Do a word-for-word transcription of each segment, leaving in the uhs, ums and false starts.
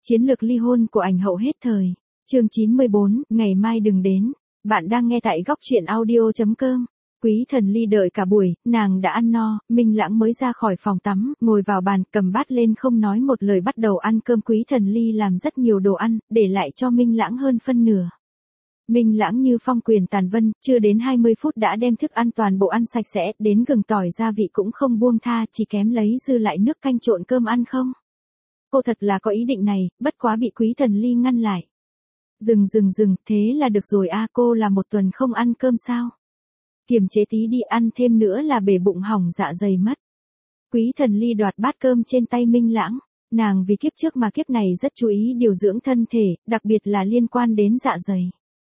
Chiến lược ly hôn của ảnh hậu hết thời. Chương chín mươi bốn, ngày mai đừng đến. Bạn đang nghe tại góc truyện audio chấm com. Quý Thần Ly đợi cả buổi, nàng đã ăn no, Minh Lãng mới ra khỏi phòng tắm, ngồi vào bàn, cầm bát lên không nói một lời bắt đầu ăn cơm. Quý Thần Ly làm rất nhiều đồ ăn, để lại cho Minh Lãng hơn phân nửa. Minh Lãng như phong quyền tàn vân, chưa đến hai mươi phút đã đem thức ăn toàn bộ ăn sạch sẽ, đến gừng tỏi gia vị cũng không buông tha, chỉ kém lấy dư lại nước canh trộn cơm ăn không. Cô thật là có ý định này, bất quá bị Quý Thần Ly ngăn lại. Dừng dừng dừng, thế là được rồi a, cô là một tuần không ăn cơm sao? Kiềm chế tí đi, ăn thêm nữa là bể bụng hỏng dạ dày mất. Quý Thần Ly đoạt bát cơm trên tay Minh Lãng, nàng vì kiếp trước mà kiếp này rất chú ý điều dưỡng thân thể, đặc biệt là liên quan đến dạ dày.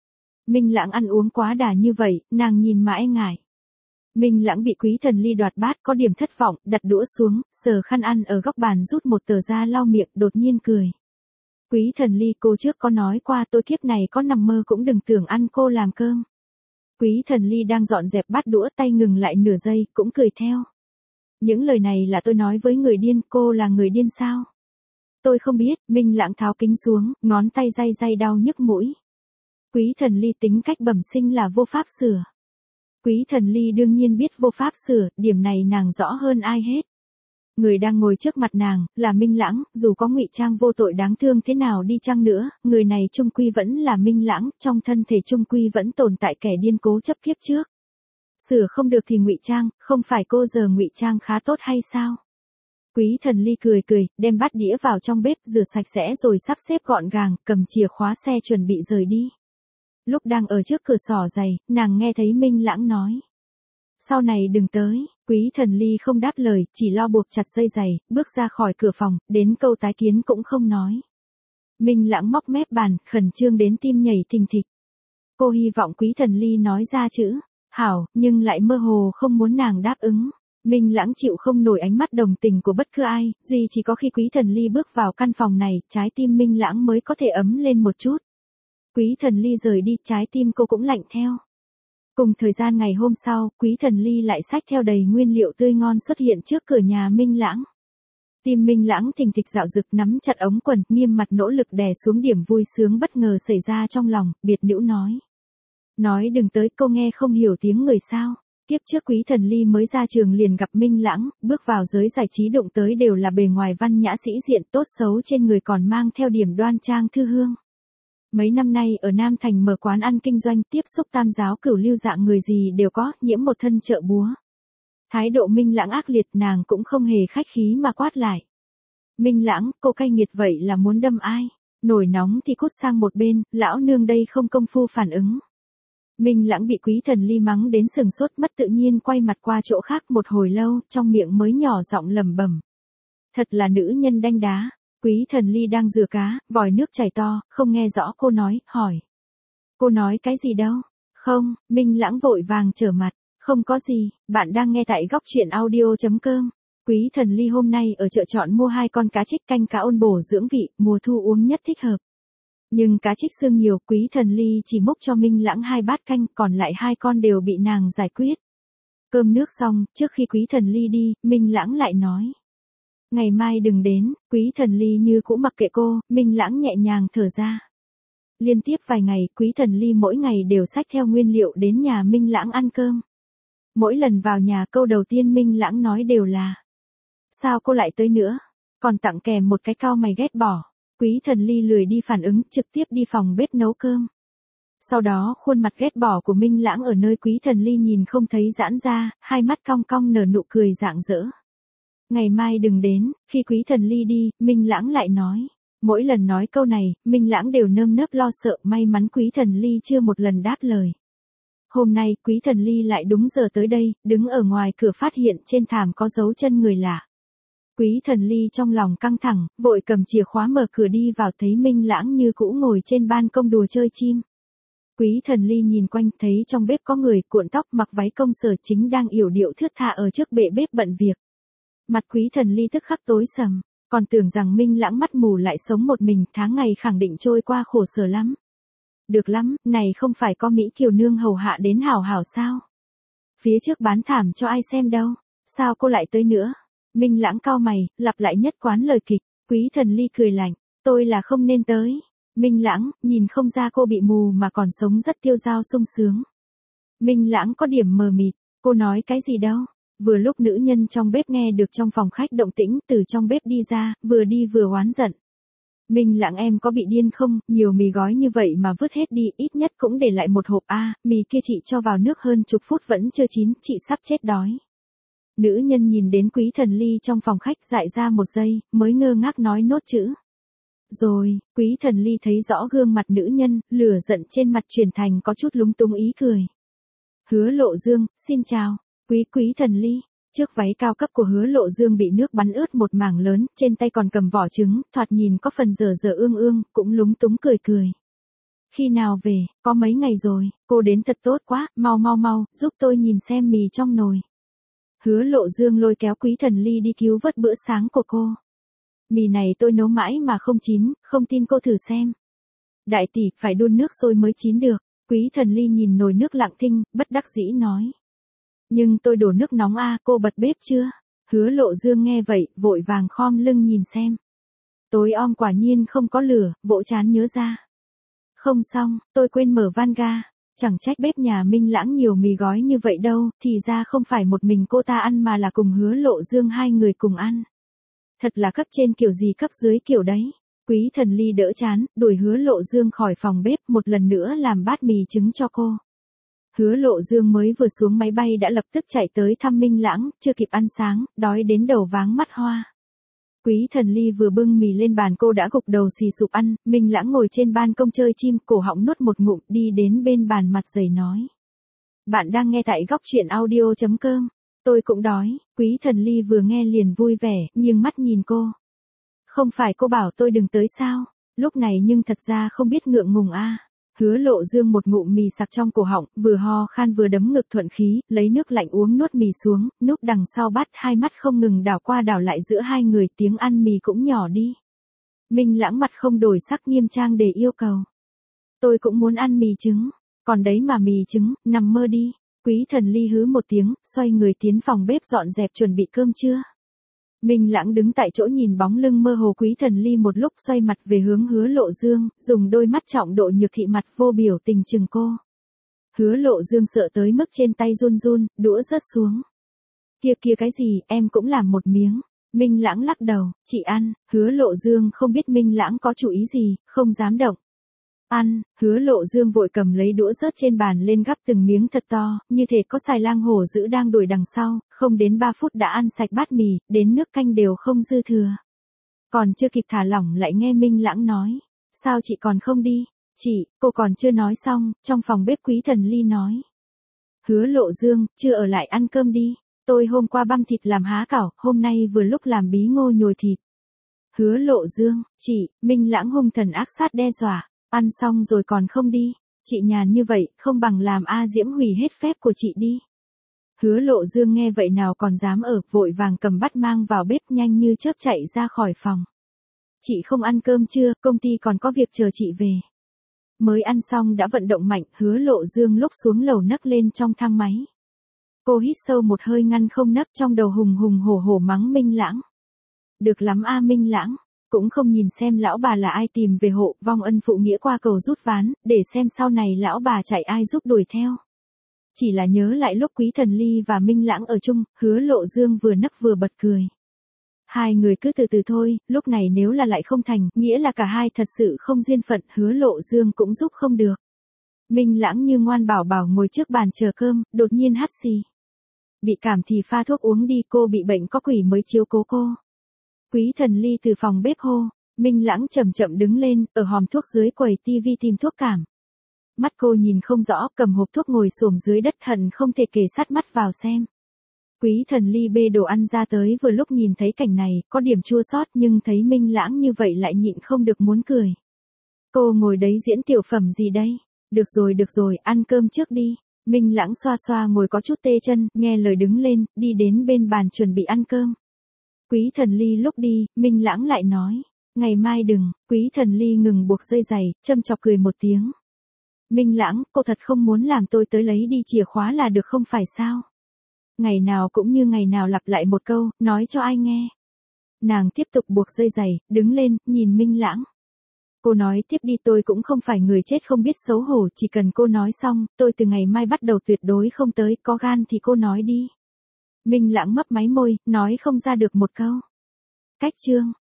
Minh Lãng ăn uống quá đà như vậy, nàng nhìn mà e ngại. Minh Lãng bị Quý Thần Ly đoạt bát có điểm thất vọng, đặt đũa xuống, sờ khăn ăn ở góc bàn rút một tờ ra lau miệng, đột nhiên cười. Quý Thần Ly, cô trước có nói qua tôi kiếp này có nằm mơ cũng đừng tưởng ăn cô làm cơm. Quý Thần Ly đang dọn dẹp bát đũa, tay ngừng lại nửa giây, cũng cười theo. Những lời này là tôi nói với người điên, cô là người điên sao? Tôi không biết. Minh Lãng tháo kính xuống, ngón tay day day đau nhức mũi. Quý Thần Ly tính cách bẩm sinh là vô pháp sửa. Quý Thần Ly đương nhiên biết vô pháp sửa, điểm này nàng rõ hơn ai hết. Người đang ngồi trước mặt nàng, là Minh Lãng, dù có ngụy trang vô tội đáng thương thế nào đi chăng nữa, người này chung quy vẫn là Minh Lãng, trong thân thể chung quy vẫn tồn tại kẻ điên cố chấp kiếp trước. Sửa không được thì ngụy trang, không phải cô giờ ngụy trang khá tốt hay sao? Quý Thần Ly cười cười, đem bát đĩa vào trong bếp, rửa sạch sẽ rồi sắp xếp gọn gàng, cầm chìa khóa xe chuẩn bị rời đi. Lúc đang ở trước cửa xỏ giày, nàng nghe thấy Minh Lãng nói. Sau này đừng tới. Quý Thần Ly không đáp lời, chỉ lo buộc chặt dây giày, bước ra khỏi cửa phòng, đến câu tái kiến cũng không nói. Minh Lãng móc mép bàn, khẩn trương đến tim nhảy thình thịch. Cô hy vọng Quý Thần Ly nói ra chữ hảo, nhưng lại mơ hồ không muốn nàng đáp ứng. Minh Lãng chịu không nổi ánh mắt đồng tình của bất cứ ai, duy chỉ có khi Quý Thần Ly bước vào căn phòng này, trái tim Minh Lãng mới có thể ấm lên một chút. Quý Thần Ly rời đi, trái tim cô cũng lạnh theo. Cùng thời gian ngày hôm sau, Quý Thần Ly lại xách theo đầy nguyên liệu tươi ngon xuất hiện trước cửa nhà Minh Lãng. Tim Minh Lãng thình thịch dạo dực, nắm chặt ống quần, nghiêm mặt nỗ lực đè xuống điểm vui sướng bất ngờ xảy ra trong lòng, biệt nữ nói. Nói đừng tới, cô nghe không hiểu tiếng người sao. Kiếp trước Quý Thần Ly mới ra trường liền gặp Minh Lãng, bước vào giới giải trí đụng tới đều là bề ngoài văn nhã sĩ diện, tốt xấu trên người còn mang theo điểm đoan trang thư hương. Mấy năm nay ở Nam Thành mở quán ăn kinh doanh, tiếp xúc tam giáo cửu lưu dạng người gì đều có, nhiễm một thân chợ búa. Thái độ Minh Lãng ác liệt, nàng cũng không hề khách khí mà quát lại. Minh Lãng, cô cay nghiệt vậy là muốn đâm ai? Nổi nóng thì cút sang một bên, lão nương đây không công phu phản ứng. Minh Lãng bị Quý Thần Ly mắng đến sừng sốt mất tự nhiên, quay mặt qua chỗ khác một hồi lâu, trong miệng mới nhỏ giọng lẩm bẩm. Thật là nữ nhân đanh đá. Quý Thần Ly đang rửa cá, vòi nước chảy to, không nghe rõ cô nói, hỏi. Cô nói cái gì đâu? Không. Minh Lãng vội vàng trở mặt. Không có gì, bạn đang nghe tại góc truyện audio chấm com. Quý Thần Ly hôm nay ở chợ chọn mua hai con cá trích canh cá ôn bổ dưỡng vị, mùa thu uống nhất thích hợp. Nhưng cá trích xương nhiều, Quý Thần Ly chỉ múc cho Minh Lãng hai bát canh, còn lại hai con đều bị nàng giải quyết. Cơm nước xong, trước khi Quý Thần Ly đi, Minh Lãng lại nói. Ngày mai đừng đến. Quý Thần Ly như cũ mặc kệ cô, Minh Lãng nhẹ nhàng thở ra. Liên tiếp vài ngày, Quý Thần Ly mỗi ngày đều xách theo nguyên liệu đến nhà Minh Lãng ăn cơm. Mỗi lần vào nhà câu đầu tiên Minh Lãng nói đều là. Sao cô lại tới nữa? Còn tặng kèm một cái cau mày ghét bỏ. Quý Thần Ly lười đi phản ứng, trực tiếp đi phòng bếp nấu cơm. Sau đó khuôn mặt ghét bỏ của Minh Lãng ở nơi Quý Thần Ly nhìn không thấy giãn ra, hai mắt cong cong nở nụ cười rạng rỡ. Ngày mai đừng đến. Khi Quý Thần Ly đi, Minh Lãng lại nói. Mỗi lần nói câu này, Minh Lãng đều nơm nớp lo sợ, may mắn Quý Thần Ly chưa một lần đáp lời. Hôm nay, Quý Thần Ly lại đúng giờ tới đây, đứng ở ngoài cửa phát hiện trên thảm có dấu chân người lạ. Quý Thần Ly trong lòng căng thẳng, vội cầm chìa khóa mở cửa đi vào, thấy Minh Lãng như cũ ngồi trên ban công đùa chơi chim. Quý Thần Ly nhìn quanh, thấy trong bếp có người cuộn tóc mặc váy công sở chính đang yểu điệu thướt tha ở trước bệ bếp bận việc. Mặt Quý Thần Ly tức khắc tối sầm, còn tưởng rằng Minh Lãng mắt mù lại sống một mình, tháng ngày khẳng định trôi qua khổ sở lắm. Được lắm, này không phải có Mỹ Kiều Nương hầu hạ đến hảo hảo sao? Phía trước bán thảm cho ai xem đâu, sao cô lại tới nữa? Minh Lãng cau mày, lặp lại nhất quán lời kịch. Quý Thần Ly cười lạnh, Tôi là không nên tới. Minh Lãng, nhìn không ra cô bị mù mà còn sống rất tiêu dao sung sướng. Minh Lãng có điểm mờ mịt, cô nói cái gì đâu. Vừa lúc nữ nhân trong bếp nghe được trong phòng khách động tĩnh, từ trong bếp đi ra, vừa đi vừa oán giận. Minh Lãng em có bị điên không, nhiều mì gói như vậy mà vứt hết đi, ít nhất cũng để lại một hộp a, mì kia chị cho vào nước hơn chục phút vẫn chưa chín, chị sắp chết đói. Nữ nhân nhìn đến Quý Thần Ly trong phòng khách dại ra một giây, mới ngơ ngác nói nốt chữ. Rồi, Quý Thần Ly thấy rõ gương mặt nữ nhân, lửa giận trên mặt chuyển thành có chút lúng túng ý cười. Hứa Lộ Dương, xin chào, Quý Quý Thần Ly. Trước váy cao cấp của Hứa Lộ Dương bị nước bắn ướt một mảng lớn, trên tay còn cầm vỏ trứng, thoạt nhìn có phần dở dở ương ương, cũng lúng túng cười cười. Khi nào về, có mấy ngày rồi, cô đến thật tốt quá, mau mau mau, giúp tôi nhìn xem mì trong nồi. Hứa Lộ Dương lôi kéo Quý Thần Ly đi cứu vớt bữa sáng của cô. Mì này tôi nấu mãi mà không chín, không tin cô thử xem. Đại tỷ, phải đun nước sôi mới chín được. Quý Thần Ly nhìn nồi nước lặng thinh, bất đắc dĩ nói. Nhưng tôi đổ nước nóng a, cô bật bếp chưa? Hứa Lộ Dương nghe vậy, vội vàng khom lưng nhìn xem. Tối om quả nhiên không có lửa, vỗ chán nhớ ra. Không xong, tôi quên mở van ga. Chẳng trách bếp nhà Minh Lãng nhiều mì gói như vậy đâu, thì ra không phải một mình cô ta ăn mà là cùng Hứa Lộ Dương hai người cùng ăn. Thật là cấp trên kiểu gì cấp dưới kiểu đấy. Quý Thần Ly đỡ chán, đuổi Hứa Lộ Dương khỏi phòng bếp, một lần nữa làm bát mì trứng cho cô. Hứa Lộ Dương mới vừa xuống máy bay đã lập tức chạy tới thăm Minh Lãng, chưa kịp ăn sáng, đói đến đầu váng mắt hoa. Quý Thần Ly vừa bưng mì lên bàn cô đã gục đầu xì sụp ăn, Minh Lãng ngồi trên ban công chơi chim, cổ họng nuốt một ngụm, đi đến bên bàn mặt dày nói. Bạn đang nghe tại góc truyện audio chấm com. Tôi cũng đói. Quý Thần Ly vừa nghe liền vui vẻ, nhưng mắt nhìn cô. Không phải cô bảo tôi đừng tới sao? Lúc này nhưng thật ra không biết ngượng ngùng a. Hứa Lộ Dương một ngụm mì sặc trong cổ họng, vừa ho khan vừa đấm ngực thuận khí, lấy nước lạnh uống nuốt mì xuống, núp đằng sau bát, hai mắt không ngừng đảo qua đảo lại giữa hai người, tiếng ăn mì cũng nhỏ đi. Minh Lãng mặt không đổi sắc nghiêm trang để yêu cầu. Tôi cũng muốn ăn mì trứng, còn đấy mà mì trứng, nằm mơ đi. Quý Thần Ly hứ một tiếng, xoay người tiến phòng bếp dọn dẹp chuẩn bị cơm trưa. Minh Lãng đứng tại chỗ nhìn bóng lưng mơ hồ Quý Thần Ly một lúc, xoay mặt về hướng Hứa Lộ Dương, dùng đôi mắt trọng độ nhược thị mặt vô biểu tình chừng cô. Hứa Lộ Dương sợ tới mức trên tay run run, đũa rớt xuống. Kia kia cái gì, em cũng làm một miếng. Minh Lãng lắc đầu, chị ăn. Hứa Lộ Dương không biết Minh Lãng có chủ ý gì, không dám động. Ăn, Hứa Lộ Dương vội cầm lấy đũa rớt trên bàn lên gắp từng miếng thật to, như thể có xài lang hổ dữ đang đuổi đằng sau, không đến ba phút đã ăn sạch bát mì, đến nước canh đều không dư thừa. Còn chưa kịp thả lỏng lại nghe Minh Lãng nói, sao chị còn không đi? Chị, cô còn chưa nói xong, trong phòng bếp Quý Thần Ly nói. Hứa Lộ Dương, chưa ở lại ăn cơm đi, tôi hôm qua băm thịt làm há cảo, hôm nay vừa lúc làm bí ngô nhồi thịt. Hứa Lộ Dương, chị, Minh Lãng hung thần ác sát đe dọa. Ăn xong rồi còn không đi, chị nhàn như vậy, không bằng làm A Diễm hủy hết phép của chị đi. Hứa Lộ Dương nghe vậy nào còn dám ở, vội vàng cầm bát mang vào bếp nhanh như chớp chạy ra khỏi phòng. Chị không ăn cơm chưa, công ty còn có việc chờ chị về. Mới ăn xong đã vận động mạnh, Hứa Lộ Dương lúc xuống lầu nấc lên trong thang máy. Cô hít sâu một hơi ngăn không nấc, trong đầu hùng hùng hổ hổ mắng Minh Lãng. Được lắm a Minh Lãng. Cũng không nhìn xem lão bà là ai tìm về hộ, vong ân phụ nghĩa qua cầu rút ván, để xem sau này lão bà chạy ai giúp đuổi theo. Chỉ là nhớ lại lúc Quý Thần Ly và Minh Lãng ở chung, Hứa Lộ Dương vừa nấc vừa bật cười. Hai người cứ từ từ thôi, lúc này nếu là lại không thành, nghĩa là cả hai thật sự không duyên phận, Hứa Lộ Dương cũng giúp không được. Minh Lãng như ngoan bảo bảo ngồi trước bàn chờ cơm, đột nhiên hắt xì. Bị cảm thì pha thuốc uống đi, cô bị bệnh có quỷ mới chiếu cố cô. Quý Thần Ly từ phòng bếp hô, Minh Lãng chậm chậm đứng lên, ở hòm thuốc dưới quầy tivi tìm thuốc cảm. Mắt cô nhìn không rõ, cầm hộp thuốc ngồi xổm dưới đất hận không thể kề sát mắt vào xem. Quý Thần Ly bê đồ ăn ra tới, vừa lúc nhìn thấy cảnh này, có điểm chua xót nhưng thấy Minh Lãng như vậy lại nhịn không được muốn cười. Cô ngồi đấy diễn tiểu phẩm gì đây? Được rồi được rồi, ăn cơm trước đi. Minh Lãng xoa xoa ngồi có chút tê chân, nghe lời đứng lên, đi đến bên bàn chuẩn bị ăn cơm. Quý Thần Ly lúc đi, Minh Lãng lại nói, ngày mai đừng. Quý Thần Ly ngừng buộc dây giày, châm chọc cười một tiếng. Minh Lãng, cô thật không muốn làm tôi tới lấy đi chìa khóa là được không phải sao? Ngày nào cũng như ngày nào lặp lại một câu, nói cho ai nghe. Nàng tiếp tục buộc dây giày, đứng lên, nhìn Minh Lãng. Cô nói tiếp đi, tôi cũng không phải người chết không biết xấu hổ, chỉ cần cô nói xong, tôi từ ngày mai bắt đầu tuyệt đối không tới, có gan thì cô nói đi. Minh Lãng mấp máy môi, nói không ra được một câu. Cách chương